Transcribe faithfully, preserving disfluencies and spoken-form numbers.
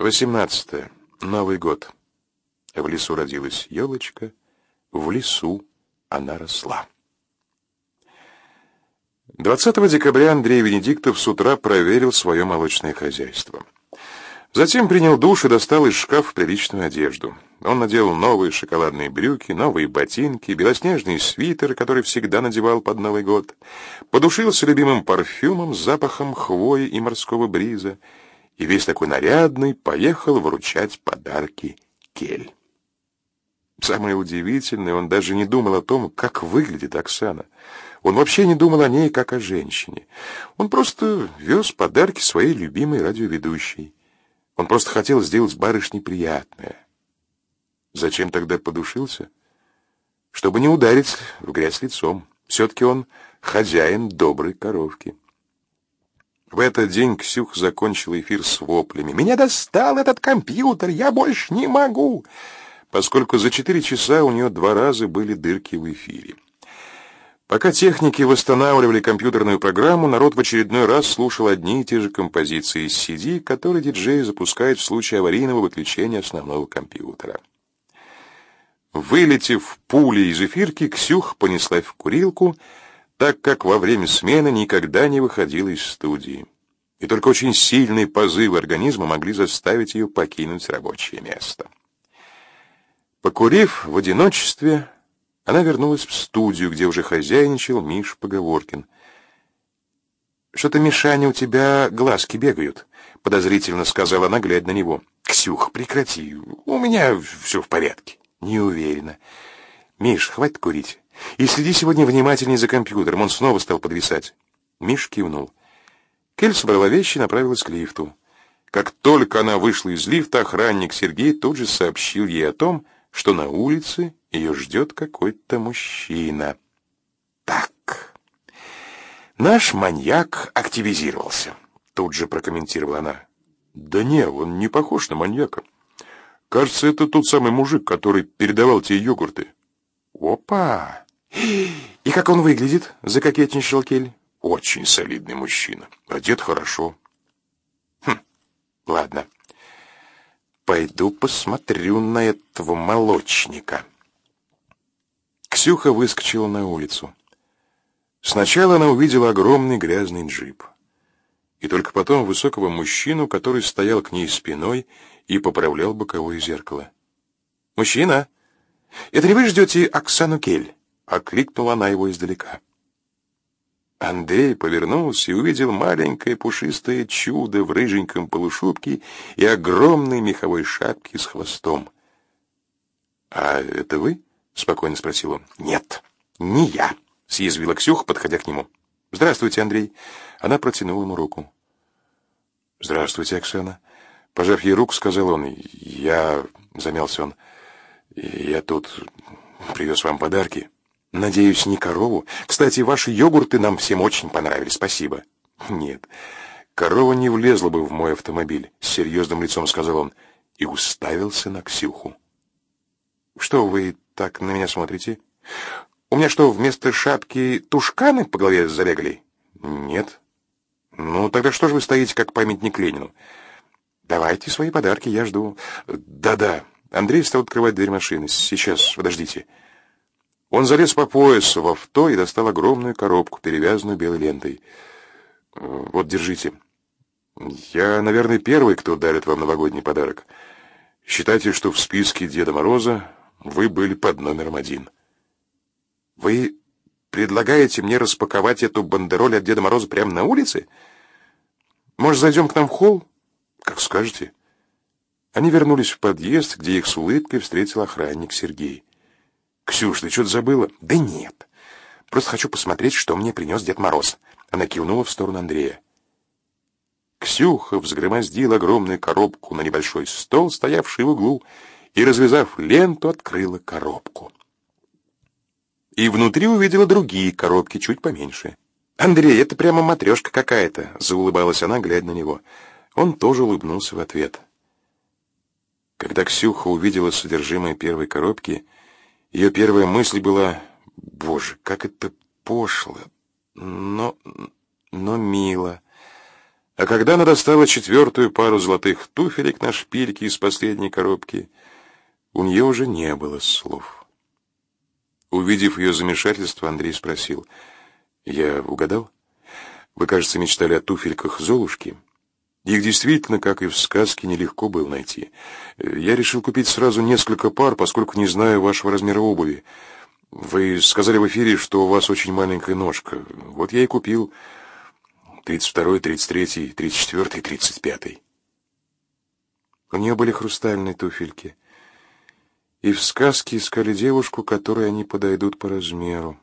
Восемнадцатое. Новый год. В лесу родилась елочка, в лесу она росла. двадцатого декабря Андрей Венедиктов с утра проверил свое молочное хозяйство. Затем принял душ и достал из шкафа приличную одежду. Он надел новые шоколадные брюки, новые ботинки, белоснежный свитер, который всегда надевал под Новый год, подушился любимым парфюмом с запахом хвои и морского бриза, и весь такой нарядный поехал вручать подарки Кель. Самое удивительное, он даже не думал о том, как выглядит Оксана. Он вообще не думал о ней, как о женщине. Он просто вез подарки своей любимой радиоведущей. Он просто хотел сделать барышне приятное. Зачем тогда подушился? Чтобы не ударить в грязь лицом. Все-таки он хозяин доброй коровки. В этот день Ксюха закончила эфир с воплями. «Меня достал этот компьютер! Я больше не могу!» Поскольку за четыре часа у нее два раза были дырки в эфире. Пока техники восстанавливали компьютерную программу, народ в очередной раз слушал одни и те же композиции с си ди, которые диджей запускает в случае аварийного выключения основного компьютера. Вылетев пулей из эфирки, Ксюха понеслась в курилку, так как во время смены никогда не выходила из студии. И только очень сильные позывы организма могли заставить ее покинуть рабочее место. Покурив в одиночестве, она вернулась в студию, где уже хозяйничал Миш Поговоркин. «Что-то, Мишаня, у тебя глазки бегают», — подозрительно сказала она, глядя на него. «Ксюх, прекрати, у меня все в порядке». «Не уверена. Миш, хватит курить. И следи сегодня внимательнее за компьютером, он снова стал подвисать». Миш кивнул. Кель собрала вещи и направилась к лифту. Как только она вышла из лифта, охранник Сергей тут же сообщил ей о том, что на улице ее ждет какой-то мужчина. «Так, наш маньяк активизировался», — тут же прокомментировала она. «Да не, он не похож на маньяка. Кажется, это тот самый мужик, который передавал тебе йогурты». «Опа! И как он выглядит?» — закокетничал Кель. «Очень солидный мужчина. Одет хорошо». «Хм, ладно. Пойду посмотрю на этого молочника». Ксюха выскочила на улицу. Сначала она увидела огромный грязный джип. И только потом высокого мужчину, который стоял к ней спиной и поправлял боковое зеркало. «Мужчина, это не вы ждете Оксану Кель?» — окликнула она его издалека. Андрей повернулся и увидел маленькое пушистое чудо в рыженьком полушубке и огромной меховой шапке с хвостом. «А это вы?» — спокойно спросил он. «Нет, не я», — съязвила Ксюха, подходя к нему. «Здравствуйте, Андрей». Она протянула ему руку. «Здравствуйте, Оксана». Пожав ей руку, сказал он. «Я...» — замялся он. «Я тут привез вам подарки». «Надеюсь, не корову? Кстати, ваши йогурты нам всем очень понравились, спасибо». «Нет, корова не влезла бы в мой автомобиль», — с серьезным лицом сказал он и уставился на Ксюху. «Что вы так на меня смотрите? У меня что, вместо шапки тушканы по голове забегали?» «Нет». «Ну, тогда что же вы стоите, как памятник Ленину?» «Давайте свои подарки, я жду». «Да-да». Андрей стал открывать дверь машины. «Сейчас, подождите». Он залез по поясу в авто и достал огромную коробку, перевязанную белой лентой. «Вот, держите. Я, наверное, первый, кто дарит вам новогодний подарок. Считайте, что в списке Деда Мороза вы были под номером один». «Вы предлагаете мне распаковать эту бандероль от Деда Мороза прямо на улице? Может, зайдем к нам в холл?» «Как скажете». Они вернулись в подъезд, где их с улыбкой встретил охранник Сергей. «Ксюш, ты что-то забыла?» «Да нет. Просто хочу посмотреть, что мне принес Дед Мороз». Она кивнула в сторону Андрея. Ксюха взгромоздила огромную коробку на небольшой стол, стоявший в углу, и, развязав ленту, открыла коробку. И внутри увидела другие коробки, чуть поменьше. «Андрей, это прямо матрешка какая-то», — заулыбалась она, глядя на него. Он тоже улыбнулся в ответ. Когда Ксюха увидела содержимое первой коробки, ее первая мысль была: «Боже, как это пошло, но, но мило». А когда она достала четвертую пару золотых туфелек на шпильке из последней коробки, у нее уже не было слов. Увидев ее замешательство, Андрей спросил: «Я угадал? Вы, кажется, мечтали о туфельках Золушки. Их действительно, как и в сказке, нелегко было найти. Я решил купить сразу несколько пар, поскольку не знаю вашего размера обуви. Вы сказали в эфире, что у вас очень маленькая ножка. Вот я и купил тридцать второй, тридцать третий, тридцать четвёртый, тридцать пятый». У нее были хрустальные туфельки. И в сказке искали девушку, которой они подойдут по размеру.